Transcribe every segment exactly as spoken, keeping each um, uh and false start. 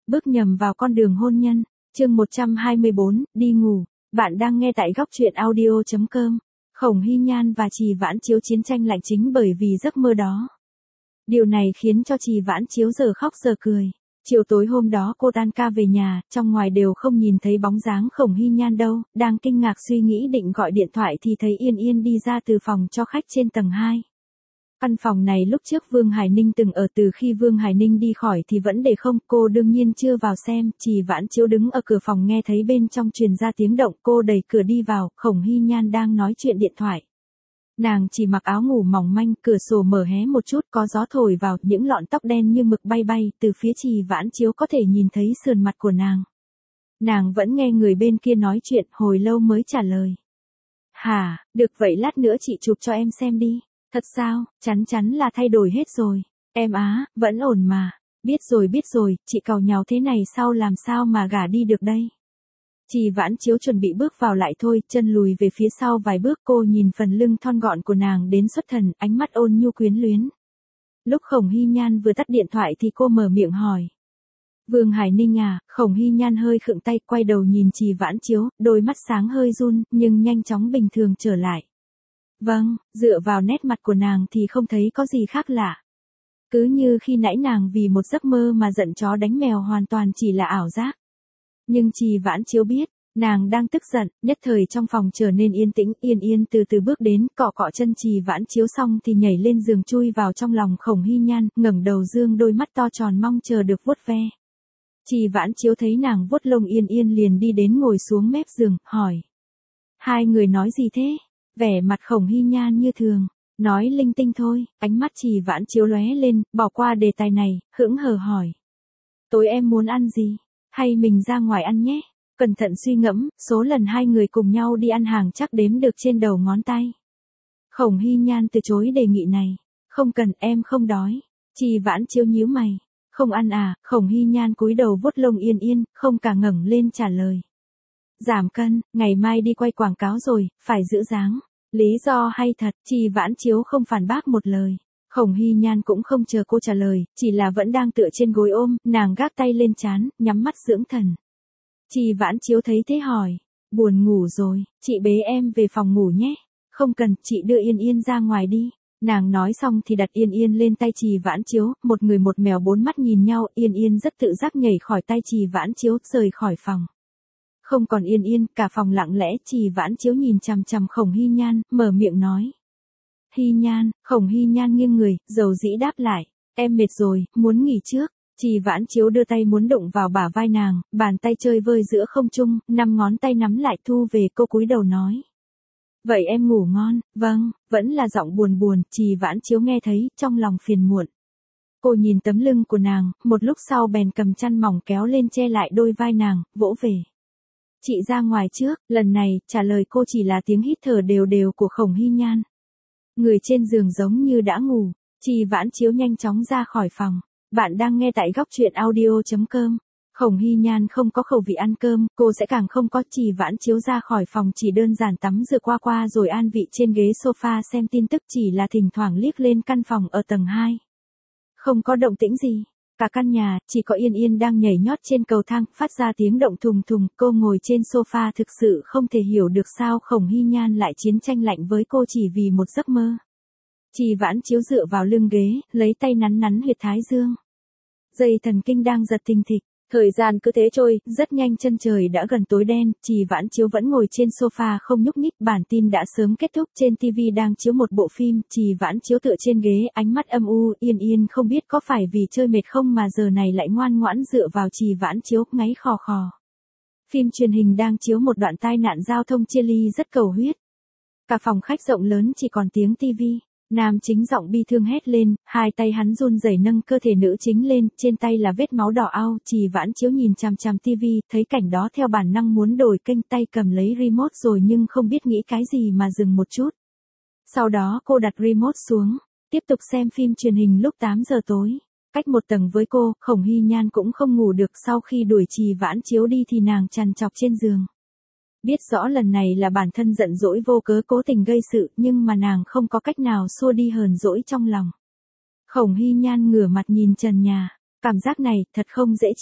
bước nhầm vào con đường hôn nhân. Chương một trăm hai mươi bốn, đi ngủ. Bạn đang nghe tại góc truyện audio chấm com. Khổng Hy Nhan và Trì Vãn Chiếu chiến tranh lạnh chính bởi vì giấc mơ đó. Điều này khiến cho Trì Vãn Chiếu giờ khóc giờ cười. Chiều tối hôm đó cô tan ca về nhà, trong ngoài đều không nhìn thấy bóng dáng Khổng Hy Nhan đâu, đang kinh ngạc suy nghĩ định gọi điện thoại thì thấy Yên Yên đi ra từ phòng cho khách trên tầng hai. Căn phòng này lúc trước Vương Hải Ninh từng ở, từ khi Vương Hải Ninh đi khỏi thì vẫn để không, cô đương nhiên chưa vào xem. Trì Vãn Chiếu đứng ở cửa phòng nghe thấy bên trong truyền ra tiếng động, cô đẩy cửa đi vào, Khổng Hy Nhan đang nói chuyện điện thoại. Nàng chỉ mặc áo ngủ mỏng manh, cửa sổ mở hé một chút, có gió thổi vào, những lọn tóc đen như mực bay bay, từ phía Trì Vãn Chiếu có thể nhìn thấy sườn mặt của nàng. Nàng vẫn nghe người bên kia nói chuyện, hồi lâu mới trả lời. Hả, được vậy lát nữa chị chụp cho em xem đi. Thật sao, chắn chắn là thay đổi hết rồi. Em á, vẫn ổn mà. Biết rồi biết rồi, chị càu nhàu thế này sau làm sao mà gả đi được đây. Trì Vãn Chiếu chuẩn bị bước vào lại thôi, chân lùi về phía sau vài bước, cô nhìn phần lưng thon gọn của nàng đến xuất thần, ánh mắt ôn nhu quyến luyến. Lúc Khổng Hy Nhan vừa tắt điện thoại thì cô mở miệng hỏi. Vương Hải Ninh à, Khổng Hy Nhan hơi khựng tay, quay đầu nhìn Trì Vãn Chiếu, đôi mắt sáng hơi run, nhưng nhanh chóng bình thường trở lại. Vâng, dựa vào nét mặt của nàng thì không thấy có gì khác lạ. Cứ như khi nãy nàng vì một giấc mơ mà giận chó đánh mèo hoàn toàn chỉ là ảo giác. Nhưng Trì Vãn Chiếu biết, nàng đang tức giận, nhất thời trong phòng trở nên yên tĩnh. Yên Yên từ từ bước đến, cọ cọ chân Trì Vãn Chiếu xong thì nhảy lên giường chui vào trong lòng Khổng Hy Nhan, ngẩng đầu dương đôi mắt to tròn mong chờ được vuốt ve. Trì Vãn Chiếu thấy nàng vuốt lông Yên Yên liền đi đến ngồi xuống mép giường, hỏi. Hai người nói gì thế? Vẻ mặt Khổng Hy Nhan như thường, nói linh tinh thôi. Ánh mắt Trì Vãn Chiếu lóe lên, bỏ qua đề tài này, hững hờ hỏi. Tối em muốn ăn gì? Hay mình ra ngoài ăn nhé? Cẩn thận suy ngẫm, số lần hai người cùng nhau đi ăn hàng chắc đếm được trên đầu ngón tay. Khổng Hy Nhan từ chối đề nghị này. Không cần, em không đói. Trì Vãn Chiếu nhíu mày. Không ăn à? Khổng Hy Nhan cúi đầu vuốt lông Yên Yên, không cả ngẩng lên trả lời. Giảm cân, ngày mai đi quay quảng cáo rồi, phải giữ dáng. Lý do hay thật, Trì Vãn Chiếu không phản bác một lời. Khổng Hy Nhan cũng không chờ cô trả lời, chỉ là vẫn đang tựa trên gối ôm, nàng gác tay lên trán, nhắm mắt dưỡng thần. Trì Vãn Chiếu thấy thế hỏi, buồn ngủ rồi, chị bế em về phòng ngủ nhé. Không cần, chị đưa Yên Yên ra ngoài đi. Nàng nói xong thì đặt Yên Yên lên tay Trì Vãn Chiếu, một người một mèo bốn mắt nhìn nhau, Yên Yên rất tự giác nhảy khỏi tay Trì Vãn Chiếu, rời khỏi phòng. Không còn Yên Yên, cả phòng lặng lẽ. Trì Vãn Chiếu nhìn chằm chằm Khổng Hy Nhan, mở miệng nói. Hy Nhan. Khổng Hy Nhan nghiêng người, dầu dĩ đáp lại. Em mệt rồi, muốn nghỉ trước. Trì Vãn Chiếu đưa tay muốn đụng vào bả vai nàng, bàn tay chơi vơi giữa không trung, năm ngón tay nắm lại thu về, cô cúi đầu nói. Vậy em ngủ ngon. Vâng, vẫn là giọng buồn buồn. Trì Vãn Chiếu nghe thấy, trong lòng phiền muộn. Cô nhìn tấm lưng của nàng, một lúc sau bèn cầm chăn mỏng kéo lên che lại đôi vai nàng, vỗ về. Chị ra ngoài trước. Lần này, trả lời cô chỉ là tiếng hít thở đều đều của Khổng Hy Nhan. Người trên giường giống như đã ngủ. Trì Vãn Chiếu nhanh chóng ra khỏi phòng. Bạn đang nghe tại góc truyện audio chấm com. Khổng Hy Nhan không có khẩu vị ăn cơm, cô sẽ càng không có. Trì Vãn Chiếu ra khỏi phòng chỉ đơn giản tắm rửa qua qua rồi an vị trên ghế sofa xem tin tức, chỉ là thỉnh thoảng liếc lên căn phòng ở tầng hai. Không có động tĩnh gì. Cả căn nhà, chỉ có Yên Yên đang nhảy nhót trên cầu thang, phát ra tiếng động thùng thùng, cô ngồi trên sofa thực sự không thể hiểu được sao Khổng Hy Nhan lại chiến tranh lạnh với cô chỉ vì một giấc mơ. Trì Vãn Chiếu dựa vào lưng ghế, lấy tay nắn nắn huyệt thái dương. Dây thần kinh đang giật thình thịch, thời gian cứ thế trôi, rất nhanh chân trời đã gần tối đen, Trì Vãn Chiếu vẫn ngồi trên sofa không nhúc nhích, bản tin đã sớm kết thúc, trên tivi đang chiếu một bộ phim, Trì Vãn Chiếu tựa trên ghế, ánh mắt âm u, Yên Yên không biết có phải vì chơi mệt không mà giờ này lại ngoan ngoãn dựa vào Trì Vãn Chiếu, ngáy khò khò. Phim truyền hình đang chiếu một đoạn tai nạn giao thông chia ly rất cầu huyết. Cả phòng khách rộng lớn chỉ còn tiếng tivi. Nam chính giọng bi thương hét lên, hai tay hắn run rẩy nâng cơ thể nữ chính lên, trên tay là vết máu đỏ ao. Trì Vãn Chiếu nhìn chằm chằm tivi, thấy cảnh đó theo bản năng muốn đổi kênh, tay cầm lấy remote rồi nhưng không biết nghĩ cái gì mà dừng một chút. Sau đó cô đặt remote xuống, tiếp tục xem phim truyền hình lúc tám giờ tối. Cách một tầng với cô, Khổng Hy Nhan cũng không ngủ được, sau khi đuổi Trì Vãn Chiếu đi thì nàng trằn trọc trên giường. Biết rõ lần này là bản thân giận dỗi vô cớ cố tình gây sự, nhưng mà nàng không có cách nào xua đi hờn dỗi trong lòng. Khổng Hy Nhan ngửa mặt nhìn trần nhà, cảm giác này thật không dễ chịu.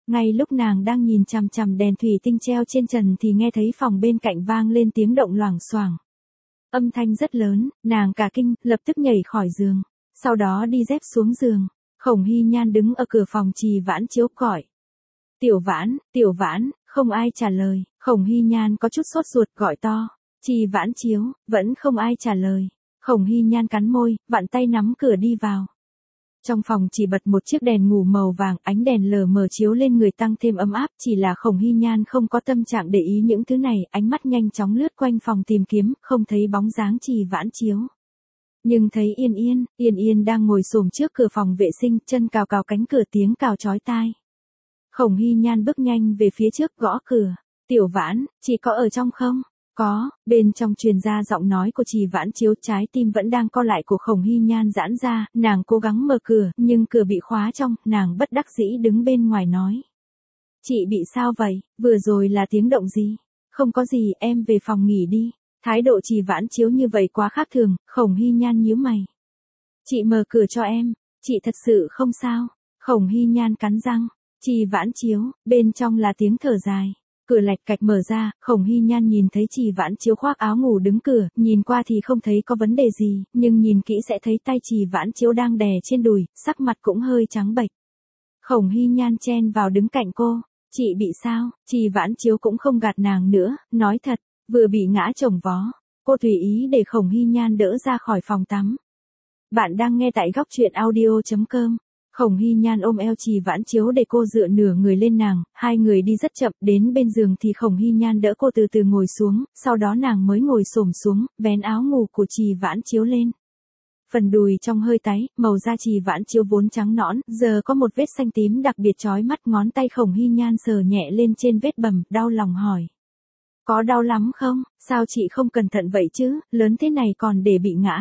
Ngay lúc nàng đang nhìn chằm chằm đèn thủy tinh treo trên trần thì nghe thấy phòng bên cạnh vang lên tiếng động loảng xoảng. Âm thanh rất lớn, nàng cả kinh, lập tức nhảy khỏi giường, sau đó đi dép xuống giường. Khổng Hy Nhan đứng ở cửa phòng Trì Vãn Chiếu gọi. Tiểu Vãn, Tiểu Vãn, không ai trả lời. Khổng Hy Nhan có chút sốt ruột gọi to. Trì Vãn Chiếu, vẫn không ai trả lời. Khổng Hy Nhan cắn môi, vặn tay nắm cửa đi vào. Trong phòng chỉ bật một chiếc đèn ngủ màu vàng, ánh đèn lờ mờ chiếu lên người tăng thêm ấm áp, chỉ là Khổng Hy Nhan không có tâm trạng để ý những thứ này, ánh mắt nhanh chóng lướt quanh phòng tìm kiếm, không thấy bóng dáng Trì Vãn Chiếu. Nhưng thấy Yên Yên, Yên Yên đang ngồi xổm trước cửa phòng vệ sinh, chân cào cào cánh cửa, tiếng cào chói tai. Khổng Hy Nhan bước nhanh về phía trước gõ cửa. Tiểu Vãn, chị có ở trong không? Có, bên trong truyền ra giọng nói của Trì Vãn Chiếu, trái tim vẫn đang co lại của Khổng Hy Nhan giãn ra, nàng cố gắng mở cửa, nhưng cửa bị khóa trong, nàng bất đắc dĩ đứng bên ngoài nói. Chị bị sao vậy, vừa rồi là tiếng động gì? Không có gì, em về phòng nghỉ đi. Thái độ Trì Vãn Chiếu như vậy quá khác thường, Khổng Hy Nhan nhíu mày. Chị mở cửa cho em, chị thật sự không sao. Khổng Hy Nhan cắn răng. Trì Vãn Chiếu, bên trong là tiếng thở dài. Cửa lạch cạch mở ra, Khổng Hy Nhan nhìn thấy Trì Vãn Chiếu khoác áo ngủ đứng cửa, nhìn qua thì không thấy có vấn đề gì, nhưng nhìn kỹ sẽ thấy tay Trì Vãn Chiếu đang đè trên đùi, sắc mặt cũng hơi trắng bệch. Khổng Hy Nhan chen vào đứng cạnh cô. Chị bị sao? Trì Vãn Chiếu cũng không gạt nàng nữa, nói thật, vừa bị ngã chồng vó. Cô tùy ý để Khổng Hy Nhan đỡ ra khỏi phòng tắm. Bạn đang nghe tại góc truyện audio chấm com. Khổng Hy Nhan ôm eo Trì Vãn Chiếu để cô dựa nửa người lên nàng, hai người đi rất chậm, đến bên giường thì Khổng Hy Nhan đỡ cô từ từ ngồi xuống, sau đó nàng mới ngồi xổm xuống, vén áo ngủ của Trì Vãn Chiếu lên. Phần đùi trong hơi tái, màu da Trì Vãn Chiếu vốn trắng nõn, giờ có một vết xanh tím đặc biệt chói mắt, ngón tay Khổng Hy Nhan sờ nhẹ lên trên vết bầm, đau lòng hỏi. Có đau lắm không? Sao chị không cẩn thận vậy chứ, lớn thế này còn để bị ngã.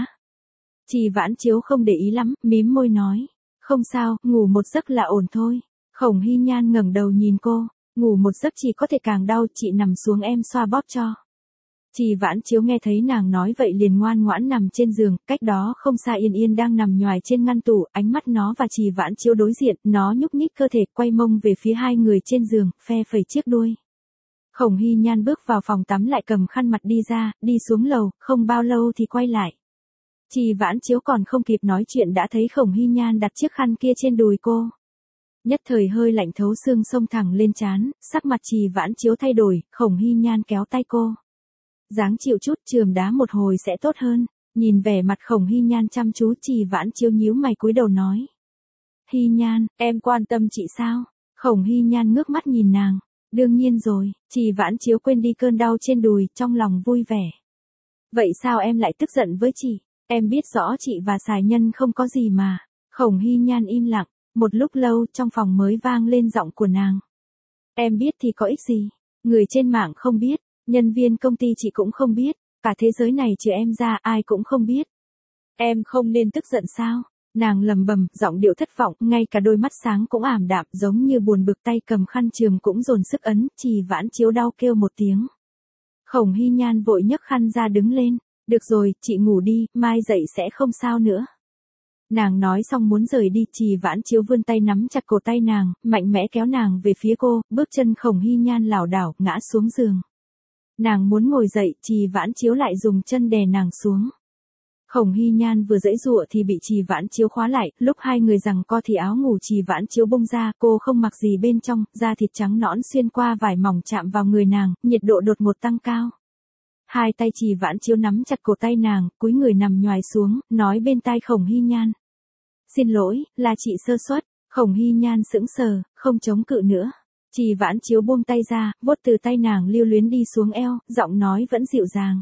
Trì Vãn Chiếu không để ý lắm, mím môi nói. Không sao, ngủ một giấc là ổn thôi. Khổng Hy Nhan ngẩng đầu nhìn cô, ngủ một giấc chỉ có thể càng đau, chị nằm xuống em xoa bóp cho. Trì Vãn Chiếu nghe thấy nàng nói vậy liền ngoan ngoãn nằm trên giường, cách đó không xa Yên Yên đang nằm nhoài trên ngăn tủ, ánh mắt nó và Trì Vãn Chiếu đối diện, nó nhúc nhích cơ thể, quay mông về phía hai người trên giường, phe phẩy chiếc đuôi. Khổng Hy Nhan bước vào phòng tắm lại cầm khăn mặt đi ra, đi xuống lầu, không bao lâu thì quay lại. Trì Vãn Chiếu còn không kịp nói chuyện đã thấy Khổng Hy Nhan đặt chiếc khăn kia trên đùi cô. Nhất thời hơi lạnh thấu xương xông thẳng lên trán, sắc mặt Trì Vãn Chiếu thay đổi, Khổng Hy Nhan kéo tay cô. Dáng chịu chút, chườm đá một hồi sẽ tốt hơn. Nhìn vẻ mặt Khổng Hy Nhan chăm chú, Trì Vãn Chiếu nhíu mày cúi đầu nói. Hy Nhan, em quan tâm chị sao? Khổng Hy Nhan ngước mắt nhìn nàng. Đương nhiên rồi, Trì Vãn Chiếu quên đi cơn đau trên đùi, trong lòng vui vẻ. Vậy sao em lại tức giận với chị? Em biết rõ chị và Sài Nhân không có gì mà. Khổng Hy Nhan im lặng, một lúc lâu trong phòng mới vang lên giọng của nàng. Em biết thì có ích gì? Người trên mạng không biết, nhân viên công ty chị cũng không biết, cả thế giới này trừ em ra ai cũng không biết. Em không nên tức giận sao? Nàng lầm bầm, giọng điệu thất vọng, ngay cả đôi mắt sáng cũng ảm đạm, giống như buồn bực, tay cầm khăn chườm cũng dồn sức ấn. Trì Vãn Chiếu đau kêu một tiếng. Khổng Hy Nhan vội nhấc khăn ra đứng lên. Được rồi, chị ngủ đi, mai dậy sẽ không sao nữa. Nàng nói xong muốn rời đi, Trì Vãn Chiếu vươn tay nắm chặt cổ tay nàng, mạnh mẽ kéo nàng về phía cô, bước chân Khổng Hy Nhan lảo đảo, ngã xuống giường. Nàng muốn ngồi dậy, Trì Vãn Chiếu lại dùng chân đè nàng xuống. Khổng Hy Nhan vừa giãy giụa thì bị Trì Vãn Chiếu khóa lại, lúc hai người giằng co thì áo ngủ Trì Vãn Chiếu bung ra, cô không mặc gì bên trong, da thịt trắng nõn xuyên qua vải mỏng chạm vào người nàng, nhiệt độ đột ngột tăng cao. Hai tay Trì Vãn Chiếu nắm chặt cổ tay nàng, cúi người nằm nhoài xuống, nói bên tai Khổng Hy Nhan. Xin lỗi, là chị sơ suất. Khổng Hy Nhan sững sờ, không chống cự nữa. Trì Vãn Chiếu buông tay ra, vuốt từ tay nàng lưu luyến đi xuống eo, giọng nói vẫn dịu dàng.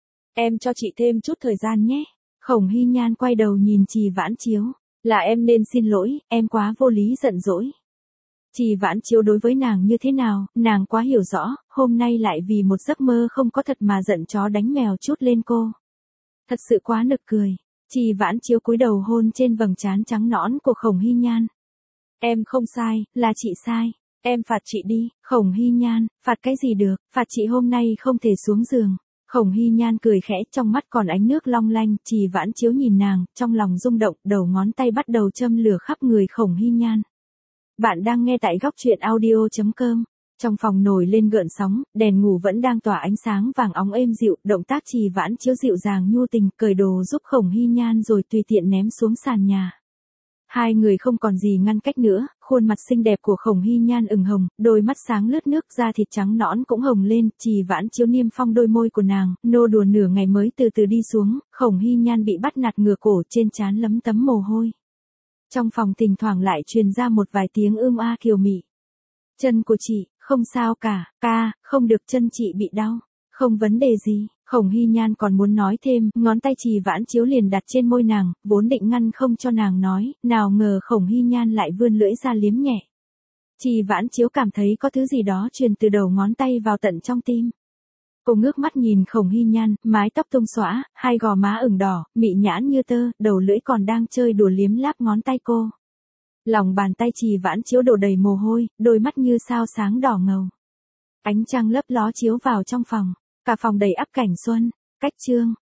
Em cho chị thêm chút thời gian nhé. Khổng Hy Nhan quay đầu nhìn Trì Vãn Chiếu. Là em nên xin lỗi, em quá vô lý giận dỗi. Trì Vãn Chiếu đối với nàng như thế nào, nàng quá hiểu rõ, hôm nay lại vì một giấc mơ không có thật mà giận chó đánh mèo chút lên cô. Thật sự quá nực cười. Trì Vãn Chiếu cúi đầu hôn trên vầng trán trắng nõn của Khổng Hy Nhan. Em không sai, là chị sai. Em phạt chị đi. Khổng Hy Nhan, phạt cái gì được, phạt chị hôm nay không thể xuống giường. Khổng Hy Nhan cười khẽ, trong mắt còn ánh nước long lanh. Trì Vãn Chiếu nhìn nàng, trong lòng rung động, đầu ngón tay bắt đầu châm lửa khắp người Khổng Hy Nhan. Bạn đang nghe tại góc chuyện audio chấm com. Trong phòng nổi lên gợn sóng, đèn ngủ vẫn đang tỏa ánh sáng vàng óng êm dịu, động tác Trì Vãn Chiếu dịu dàng nhu tình, cởi đồ giúp Khổng Hy Nhan rồi tùy tiện ném xuống sàn nhà. Hai người không còn gì ngăn cách nữa, khuôn mặt xinh đẹp của Khổng Hy Nhan ửng hồng, đôi mắt sáng lướt nước, da thịt trắng nõn cũng hồng lên, Trì Vãn Chiếu niêm phong đôi môi của nàng, nô đùa nửa ngày mới từ từ đi xuống, Khổng Hy Nhan bị bắt nạt ngửa cổ, trên trán lấm tấm mồ hôi. Trong phòng thỉnh thoảng lại truyền ra một vài tiếng ưm a kiều mị. Chân của chị, không sao cả, ca, không được, chân chị bị đau. Không vấn đề gì, Khổng Hy Nhan còn muốn nói thêm, ngón tay Trì Vãn Chiếu liền đặt trên môi nàng, vốn định ngăn không cho nàng nói, nào ngờ Khổng Hy Nhan lại vươn lưỡi ra liếm nhẹ. Trì Vãn Chiếu cảm thấy có thứ gì đó truyền từ đầu ngón tay vào tận trong tim. Cô ngước mắt nhìn Khổng Hy Nhan, mái tóc tung xõa, hai gò má ửng đỏ, mị nhãn như tơ, đầu lưỡi còn đang chơi đùa liếm láp ngón tay cô. Lòng bàn tay Trì Vãn Chiếu đổ đầy mồ hôi, đôi mắt như sao sáng đỏ ngầu. Ánh trăng lấp ló chiếu vào trong phòng, cả phòng đầy ắp cảnh xuân. Cách chương